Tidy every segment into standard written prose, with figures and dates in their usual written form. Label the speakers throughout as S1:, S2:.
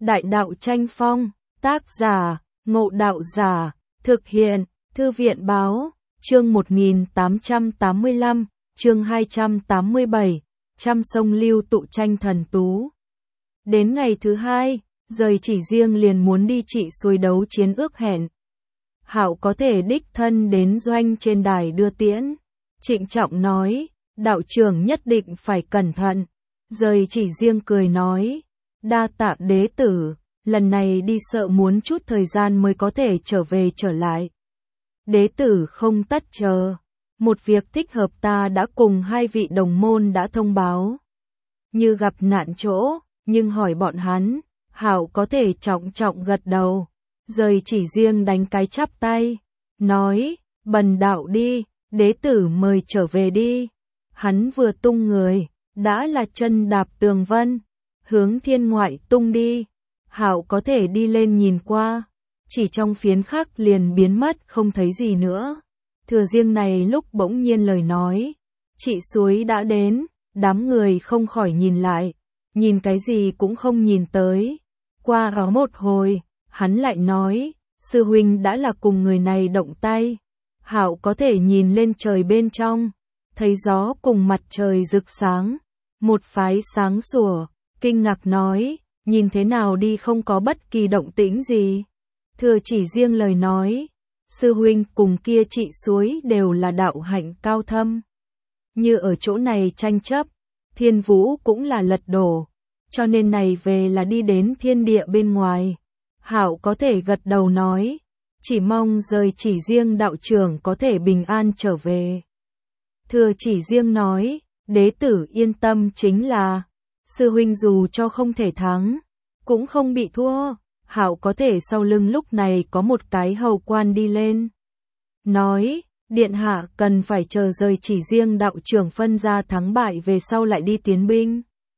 S1: Đại đạo tranh phong, tác giả, Ngộ Đạo Giả, thực hiện, Thư viện báo, chương 1885, chương 287, trăm sông lưu tụ tranh thần tú. Đến ngày thứ hai, rời Chỉ Riêng liền muốn đi trị suối đấu chiến ước hẹn. Hạo có thể đích thân đến doanh trên đài đưa tiễn. Trịnh trọng nói, đạo trưởng nhất định phải cẩn thận. Rời Chỉ Riêng cười nói, đa tạ đế tử, lần này đi sợ muốn chút thời gian mới có thể trở về trở lại. Đế tử không tất chờ, một việc thích hợp ta đã cùng hai vị đồng môn đã thông báo. Như gặp nạn chỗ, nhưng hỏi bọn hắn, Hạo có thể trọng trọng gật đầu. Rời Chỉ Riêng đánh cái chắp tay, nói, bần đạo đi, đế tử mời trở về đi. Hắn vừa tung người, đã là chân đạp tường vân, hướng thiên ngoại tung đi. Hạo có thể đi lên nhìn qua, chỉ trong phiến khắc liền biến mất không thấy gì nữa. Thừa Riêng này lúc bỗng nhiên lời nói, chị suối đã đến, đám người không khỏi nhìn lại, nhìn cái gì cũng không nhìn tới. Qua đó một hồi, hắn lại nói, sư huynh đã là cùng người này động tay. Hạo có thể nhìn lên trời bên trong, thấy gió cùng mặt trời rực sáng, một phái sáng sủa, kinh ngạc nói, nhìn thế nào đi không có bất kỳ động tĩnh gì. Thừa Chỉ Riêng lời nói, sư huynh cùng kia chị suối đều là đạo hạnh cao thâm. Như ở chỗ này tranh chấp, thiên vũ cũng là lật đổ, cho nên này về là đi đến thiên địa bên ngoài. Hạo có thể gật đầu nói, chỉ mong rời Chỉ Riêng đạo trưởng có thể bình an trở về. Thừa Chỉ Riêng nói, đế tử yên tâm, chính là sư huynh dù cho không thể thắng, cũng không bị thua. Hạo có thể sau lưng lúc này có một cái hầu quan đi lên, nói, điện hạ cần phải chờ rời Chỉ Riêng đạo trưởng phân ra thắng bại về sau lại đi tiến binh.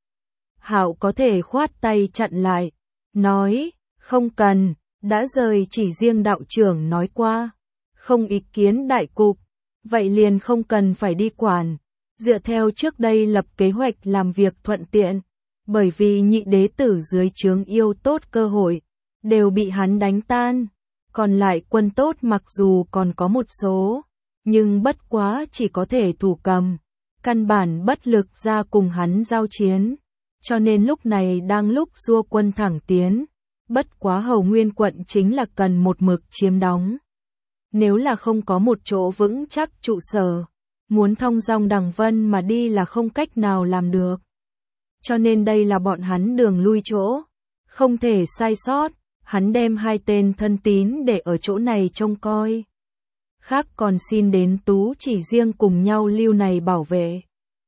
S1: Hạo có thể khoát tay chặn lại, nói, không cần, đã rời Chỉ Riêng đạo trưởng nói qua, không ý kiến đại cục, vậy liền không cần phải đi quản, dựa theo trước đây lập kế hoạch làm việc thuận tiện, bởi vì nhị đế tử dưới trướng yêu tốt cơ hội, đều bị hắn đánh tan, còn lại quân tốt mặc dù còn có một số, nhưng bất quá chỉ có thể thủ cầm, căn bản bất lực ra cùng hắn giao chiến, cho nên lúc này đang lúc xua quân thẳng tiến, bất quá Hầu Nguyên quận chính là cần một mực chiếm đóng. Nếu là không có một chỗ vững chắc trụ sở, muốn thong dong đằng vân mà đi là không cách nào làm được. Cho nên đây là bọn hắn đường lui chỗ, không thể sai sót, hắn đem hai tên thân tín để ở chỗ này trông coi. Khác còn xin đến Tú Chỉ Riêng cùng nhau lưu này bảo vệ.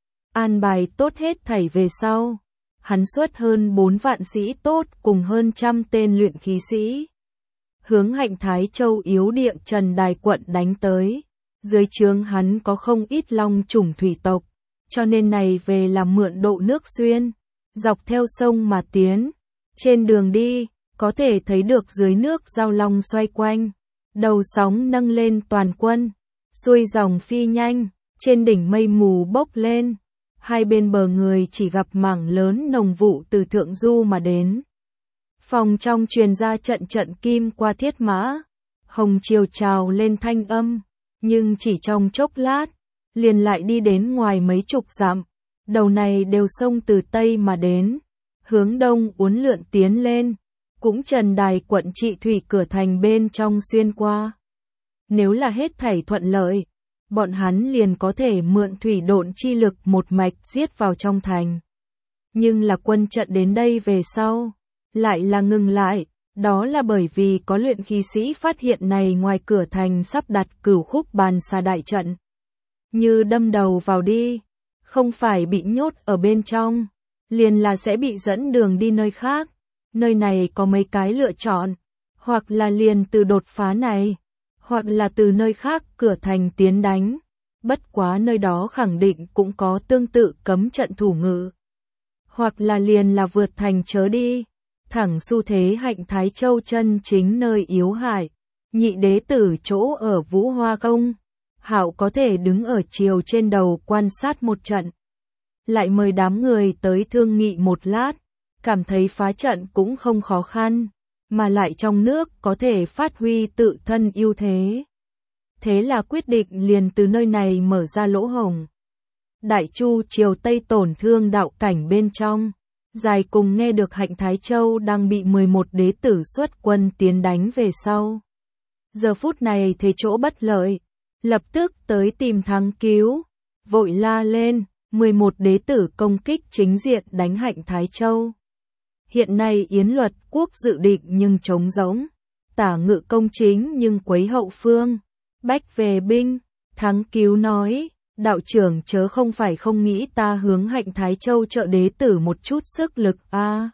S1: An bài tốt hết thảy về sau, hắn xuất hơn 4 vạn sĩ tốt cùng hơn 100 tên luyện khí sĩ. Hướng Hạnh Thái Châu yếu địa Trần Đài quận đánh tới, dưới trướng hắn có không ít long chủng thủy tộc, cho nên này về làm mượn độ nước xuyên, dọc theo sông mà tiến. Trên đường đi, có thể thấy được dưới nước giao long xoay quanh, đầu sóng nâng lên toàn quân, xuôi dòng phi nhanh, trên đỉnh mây mù bốc lên, hai bên bờ người chỉ gặp mảng lớn nồng vụ từ thượng du mà đến. Phòng trong truyền ra trận trận kim qua thiết mã, hồng chiều trào lên thanh âm, nhưng chỉ trong chốc lát, liền lại đi đến ngoài mấy chục dặm, đầu này đều sông từ Tây mà đến, hướng đông uốn lượn tiến lên, cũng Trần Đài quận trị thủy cửa thành bên trong xuyên qua. Nếu là hết thảy thuận lợi, bọn hắn liền có thể mượn thủy độn chi lực một mạch giết vào trong thành. Nhưng là quân trận đến đây về sau, lại là ngừng lại, đó là bởi vì có luyện khí sĩ phát hiện này ngoài cửa thành sắp đặt Cửu Khúc Bàn Xà đại trận. Như đâm đầu vào đi, không phải bị nhốt ở bên trong, liền là sẽ bị dẫn đường đi nơi khác. Nơi này có mấy cái lựa chọn, hoặc là liền từ đột phá này, hoặc là từ nơi khác cửa thành tiến đánh. Bất quá nơi đó khẳng định cũng có tương tự cấm trận thủ ngự. Hoặc là liền là vượt thành chớ đi, thẳng xu thế Hạnh Thái Châu chân chính nơi yếu hại. Nhị đế tử chỗ ở Vũ Hoa Công, Hạo có thể đứng ở chiều trên đầu quan sát một trận. Lại mời đám người tới thương nghị một lát, cảm thấy phá trận cũng không khó khăn, mà lại trong nước có thể phát huy tự thân ưu thế. Thế là quyết định liền từ nơi này mở ra lỗ hổng. Đại Chu Triều Tây tổn thương đạo cảnh bên trong. Dài cùng nghe được Hạnh Thái Châu đang bị 11 đế tử xuất quân tiến đánh về sau. Giờ phút này thấy chỗ bất lợi, lập tức tới tìm Thắng cứu, vội la lên, 11 đế tử công kích chính diện đánh Hạnh Thái Châu. Hiện nay Yến Luật Quốc dự định nhưng trống rỗng, Tả Ngự công chính nhưng quấy hậu phương, bách về binh. Thắng cứu nói, đạo trưởng chớ không phải không nghĩ ta hướng Hạnh Thái Châu trợ đế tử một chút sức lực a.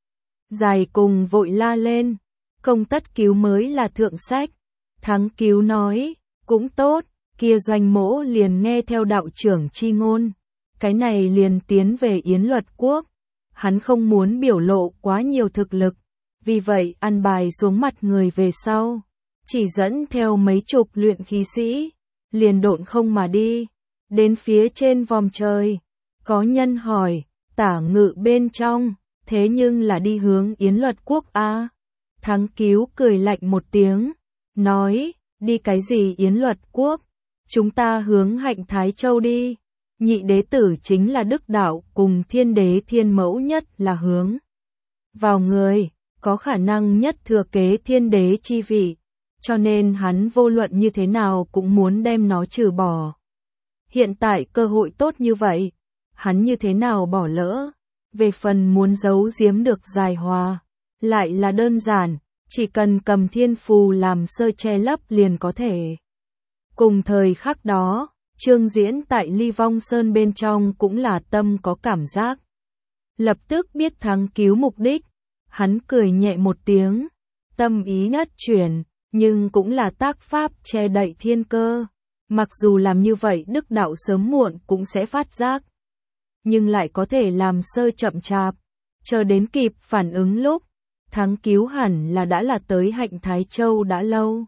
S1: Dài cùng vội la lên, công tất cứu mới là thượng sách. Thắng cứu nói, cũng tốt, kia Doanh Mỗ liền nghe theo đạo trưởng chi ngôn, cái này liền tiến về Yến Luật Quốc. Hắn không muốn biểu lộ quá nhiều thực lực, vì vậy ăn bài xuống mặt người về sau, chỉ dẫn theo mấy chục luyện khí sĩ, liền độn không mà đi. Đến phía trên vòm trời, có nhân hỏi, Tả Ngự bên trong, thế nhưng là đi hướng Yến Luật Quốc a. Thắng cứu cười lạnh một tiếng, nói, đi cái gì Yến Luật Quốc, chúng ta hướng Hạnh Thái Châu đi. Nhị đế tử chính là Đức Đạo cùng Thiên Đế Thiên Mẫu nhất là hướng vào người, có khả năng nhất thừa kế Thiên Đế chi vị, cho nên hắn vô luận như thế nào cũng muốn đem nó trừ bỏ. Hiện tại cơ hội tốt như vậy, hắn như thế nào bỏ lỡ. Về phần muốn giấu giếm được Dài Hòa, lại là đơn giản, chỉ cần cầm thiên phù làm sơ che lấp liền có thể. Cùng thời khắc đó, Trương Diễn tại Ly Vong Sơn bên trong cũng là tâm có cảm giác. Lập tức biết Thắng cứu mục đích, hắn cười nhẹ một tiếng, tâm ý nhất chuyển, nhưng cũng là tác pháp che đậy thiên cơ. Mặc dù làm như vậy Đức Đạo sớm muộn cũng sẽ phát giác, nhưng lại có thể làm sơ chậm chạp, chờ đến kịp phản ứng lúc, Thắng cứu hẳn là đã tới Hạnh Thái Châu đã lâu.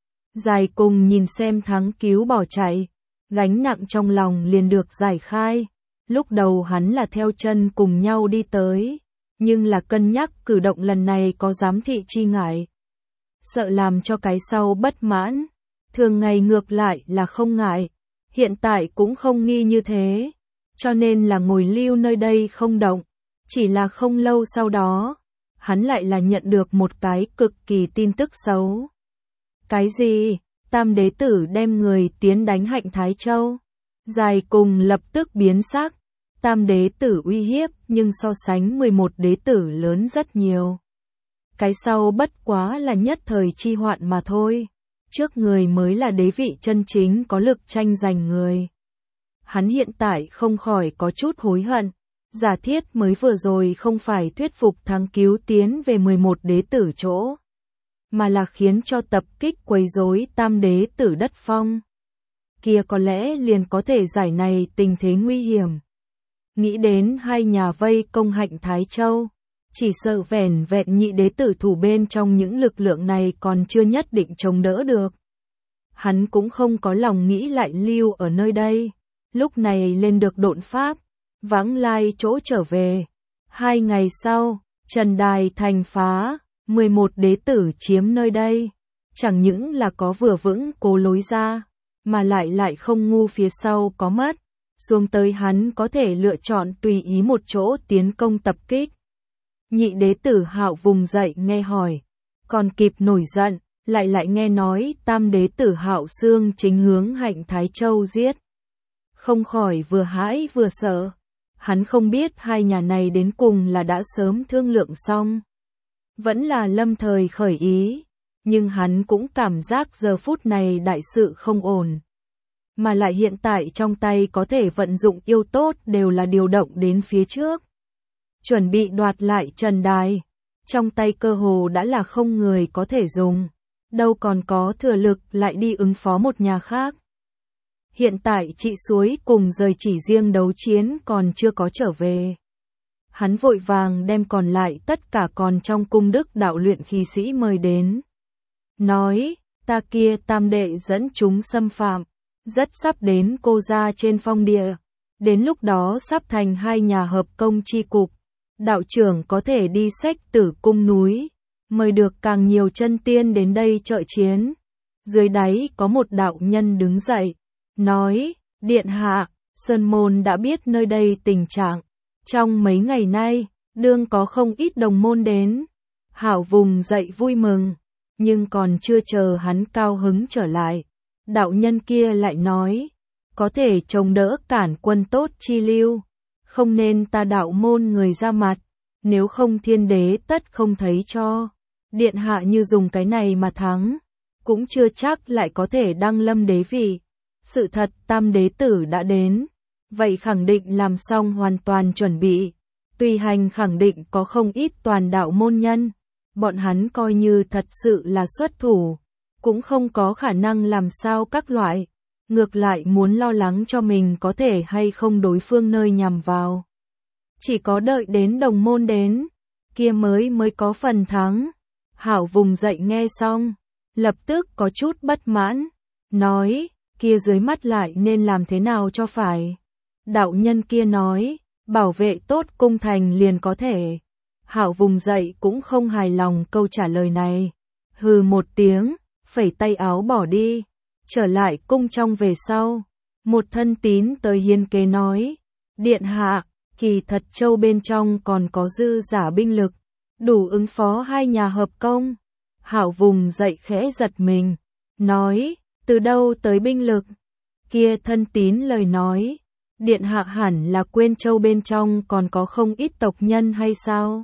S1: Dài cùng nhìn xem Thắng cứu bỏ chạy, gánh nặng trong lòng liền được giải khai. Lúc đầu hắn là theo chân cùng nhau đi tới, nhưng là cân nhắc cử động lần này có giám thị chi ngại, sợ làm cho cái sau bất mãn. Thường ngày ngược lại là không ngại, hiện tại cũng không nghi như thế, cho nên là ngồi lưu nơi đây không động. Chỉ là không lâu sau đó, hắn lại là nhận được một cái cực kỳ tin tức xấu. Cái gì? Tam đế tử đem người tiến đánh Hạnh Thái Châu. Dài cùng lập tức biến sắc, tam đế tử uy hiếp nhưng so sánh 11 đế tử lớn rất nhiều. Cái sau bất quá là nhất thời chi hoạn mà thôi. Trước người mới là đế vị chân chính có lực tranh giành người. Hắn hiện tại không khỏi có chút hối hận. Giả thiết mới vừa rồi không phải thuyết phục Thắng cứu tiến về 11 đế tử chỗ, mà là khiến cho tập kích quấy rối tam đế tử đất phong. Kia có lẽ liền có thể giải này tình thế nguy hiểm. Nghĩ đến hai nhà vây công Hạnh Thái Châu, chỉ sợ vẻn vẹn nhị đế tử thủ bên trong những lực lượng này còn chưa nhất định chống đỡ được. Hắn cũng không có lòng nghĩ lại lưu ở nơi đây, lúc này lên được độn pháp, vãng lai chỗ trở về. 2 ngày sau, Trần Đài thành phá, 11 đế tử chiếm nơi đây, chẳng những là có vừa vững cố lối ra, mà lại không ngu phía sau có mất, xuống tới hắn có thể lựa chọn tùy ý một chỗ tiến công tập kích. Nhị đế tử Hạo vùng dậy nghe hỏi, còn kịp nổi giận, lại nghe nói tam đế tử Hạo Xương chính hướng Hạnh Thái Châu giết. Không khỏi vừa hãi vừa sợ, hắn không biết hai nhà này đến cùng là đã sớm thương lượng xong, vẫn là lâm thời khởi ý, nhưng hắn cũng cảm giác giờ phút này đại sự không ổn. Mà lại hiện tại trong tay có thể vận dụng yêu tốt đều là điều động đến phía trước, chuẩn bị đoạt lại Trần Đài, trong tay cơ hồ đã là không người có thể dùng, đâu còn có thừa lực lại đi ứng phó một nhà khác. Hiện tại chị Suối cùng rời chỉ riêng đấu chiến còn chưa có trở về. Hắn vội vàng đem còn lại tất cả còn trong cung Đức Đạo luyện khí sĩ mời đến. Nói, ta kia tam đệ dẫn chúng xâm phạm, rất sắp đến cô ra trên phong địa. Đến lúc đó sắp thành hai nhà hợp công chi cục, đạo trưởng có thể đi Xách Tử cung núi, mời được càng nhiều chân tiên đến đây trợ chiến. Dưới đáy có một đạo nhân đứng dậy, nói, điện hạ, Sơn môn đã biết nơi đây tình trạng. Trong mấy ngày nay, đương có không ít đồng môn đến. Hảo vùng dậy vui mừng, nhưng còn chưa chờ hắn cao hứng trở lại. Đạo nhân kia lại nói, có thể chống đỡ cản quân tốt chi lưu, không nên ta đạo môn người ra mặt, nếu không thiên đế tất không thấy cho. Điện hạ như dùng cái này mà thắng, cũng chưa chắc lại có thể đăng lâm đế vị. Sự thật tam đế tử đã đến, vậy khẳng định làm xong hoàn toàn chuẩn bị. Tùy hành khẳng định có không ít toàn đạo môn nhân, bọn hắn coi như thật sự là xuất thủ, cũng không có khả năng làm sao các loại, ngược lại muốn lo lắng cho mình có thể hay không đối phương nơi nhằm vào. Chỉ có đợi đến đồng môn đến, kia mới có phần thắng. Hảo vùng dậy nghe xong, lập tức có chút bất mãn, nói, kia dưới mắt lại nên làm thế nào cho phải. Đạo nhân kia nói, bảo vệ tốt cung thành liền có thể. Hảo vùng dậy cũng không hài lòng câu trả lời này. Hừ một tiếng, phẩy tay áo bỏ đi. Trở lại cung trong về sau. Một thân tín tới hiên kế nói. Điện hạ, kỳ thật châu bên trong còn có dư giả binh lực. Đủ ứng phó hai nhà hợp công. Hảo vùng dậy khẽ giật mình. Nói, từ đâu tới binh lực? Kia thân tín lời nói. Điện hạ hẳn là quên châu bên trong còn có không ít tộc nhân hay sao?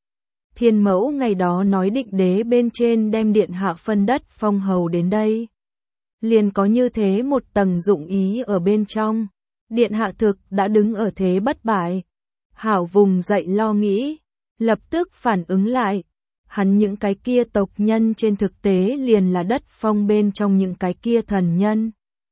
S1: Thiên mẫu ngày đó nói định đế bên trên đem điện hạ phân đất phong hầu đến đây. Liền có như thế một tầng dụng ý ở bên trong. Điện hạ thực đã đứng ở thế bất bại. Hảo vùng dậy lo nghĩ, lập tức phản ứng lại. Hắn những cái kia tộc nhân trên thực tế liền là đất phong bên trong những cái kia thần nhân.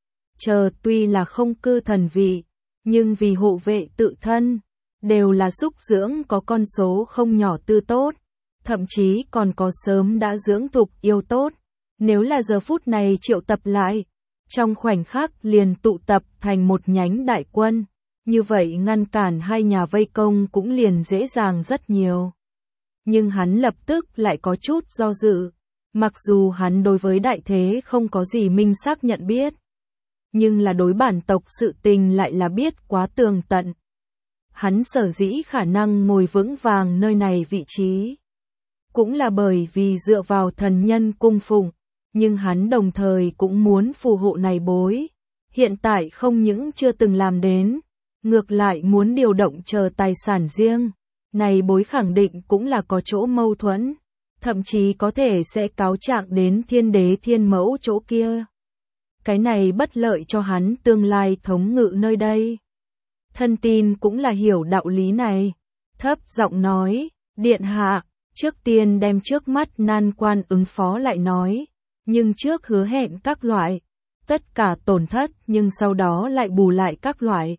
S1: Chờ tuy là không cư thần vị, nhưng vì hộ vệ tự thân, đều là xúc dưỡng có con số không nhỏ tư tốt, thậm chí còn có sớm đã dưỡng tục yêu tốt. Nếu là giờ phút này triệu tập lại, trong khoảnh khắc liền tụ tập thành một nhánh đại quân, như vậy ngăn cản hai nhà vây công cũng liền dễ dàng rất nhiều. Nhưng hắn lập tức lại có chút do dự, mặc dù hắn đối với đại thế không có gì minh xác nhận biết, nhưng là đối bản tộc sự tình lại là biết quá tường tận. Hắn sở dĩ khả năng ngồi vững vàng nơi này vị trí, cũng là bởi vì dựa vào thần nhân cung phụng, nhưng hắn đồng thời cũng muốn phù hộ này bối. Hiện tại không những chưa từng làm đến, ngược lại muốn điều động chờ tài sản riêng, này bối khẳng định cũng là có chỗ mâu thuẫn, thậm chí có thể sẽ cáo trạng đến thiên đế thiên mẫu chỗ kia. Cái này bất lợi cho hắn tương lai thống ngự nơi đây. Thân tin cũng là hiểu đạo lý này, thấp giọng nói, điện hạ, trước tiên đem trước mắt nan quan ứng phó lại nói, nhưng trước hứa hẹn các loại, tất cả tổn thất nhưng sau đó lại bù lại các loại.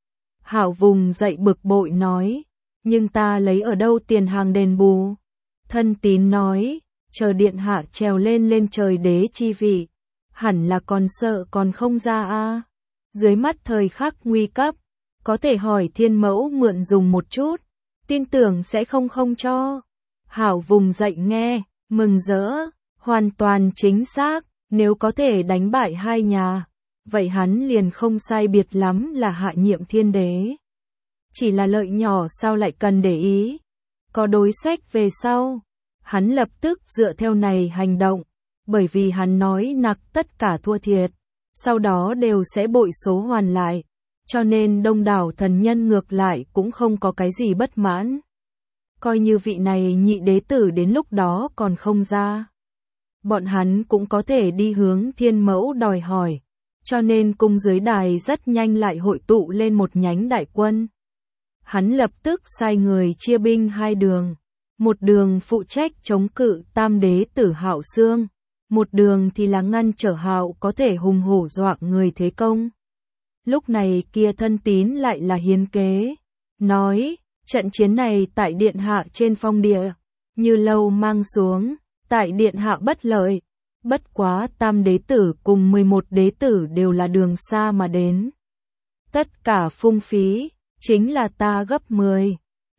S1: Hảo vùng dậy bực bội nói, nhưng ta lấy ở đâu tiền hàng đền bù? Thân tín nói, chờ điện hạ trèo lên trời đế chi vị, hẳn là còn sợ còn không ra a. Dưới mắt thời khắc nguy cấp, có thể hỏi thiên mẫu mượn dùng một chút, tin tưởng sẽ không cho. Hảo vùng dậy nghe, mừng rỡ, hoàn toàn chính xác, nếu có thể đánh bại hai nhà, vậy hắn liền không sai biệt lắm là hạ nhiệm thiên đế. Chỉ là lợi nhỏ sao lại cần để ý, có đối sách về sau, hắn lập tức dựa theo này hành động, bởi vì hắn nói nặc tất cả thua thiệt, sau đó đều sẽ bội số hoàn lại, cho nên đông đảo thần nhân ngược lại cũng không có cái gì bất mãn. Coi như vị này nhị đế tử đến lúc đó còn không ra, bọn hắn cũng có thể đi hướng thiên mẫu đòi hỏi, cho nên cung dưới đài rất nhanh lại hội tụ lên một nhánh đại quân. Hắn lập tức sai người chia binh hai đường, một đường phụ trách chống cự tam đế tử Hạo Xương, một đường thì là ngăn trở Hạo có thể hùng hổ dọa người thế công. Lúc này kia thân tín lại là hiến kế, nói, trận chiến này tại điện hạ trên phong địa, như lâu mang xuống, tại điện hạ bất lợi, bất quá tam đế tử cùng 11 đế tử đều là đường xa mà đến. Tất cả phung phí, chính là ta gấp 10,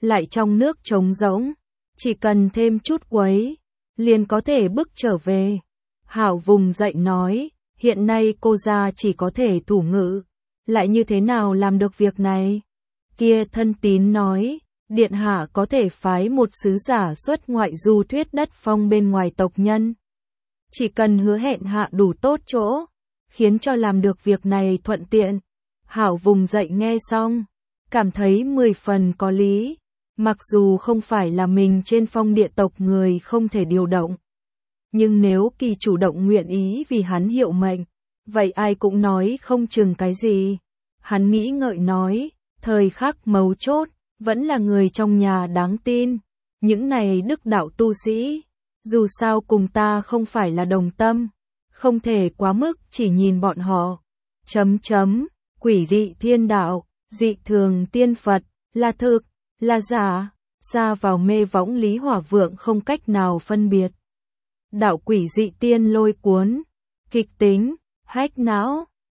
S1: lại trong nước trống rỗng, chỉ cần thêm chút quấy, liền có thể bước trở về. Hảo vùng dậy nói, hiện nay cô gia chỉ có thể thủ ngữ, lại như thế nào làm được việc này? Kia thân tín nói, điện hạ có thể phái một sứ giả xuất ngoại du thuyết đất phong bên ngoài tộc nhân. Chỉ cần hứa hẹn hạ đủ tốt chỗ, khiến cho làm được việc này thuận tiện. Hảo vùng dậy nghe xong, cảm thấy 10 phần có lý, mặc dù không phải là mình trên phong địa tộc người không thể điều động. Nhưng nếu Kỳ chủ động nguyện ý vì hắn hiệu mệnh, vậy ai cũng nói không chừng cái gì. Hắn nghĩ ngợi nói, thời khắc mấu chốt, vẫn là người trong nhà đáng tin. Những này đức đạo tu sĩ, dù sao cùng ta không phải là đồng tâm, không thể quá mức chỉ nhìn bọn họ. Quỷ dị thiên đạo, dị thường tiên Phật, là thực, là giả, xa vào mê võng Lý Hỏa Vượng không cách nào phân biệt. Đạo quỷ dị tiên lôi cuốn, kịch tính, hách não.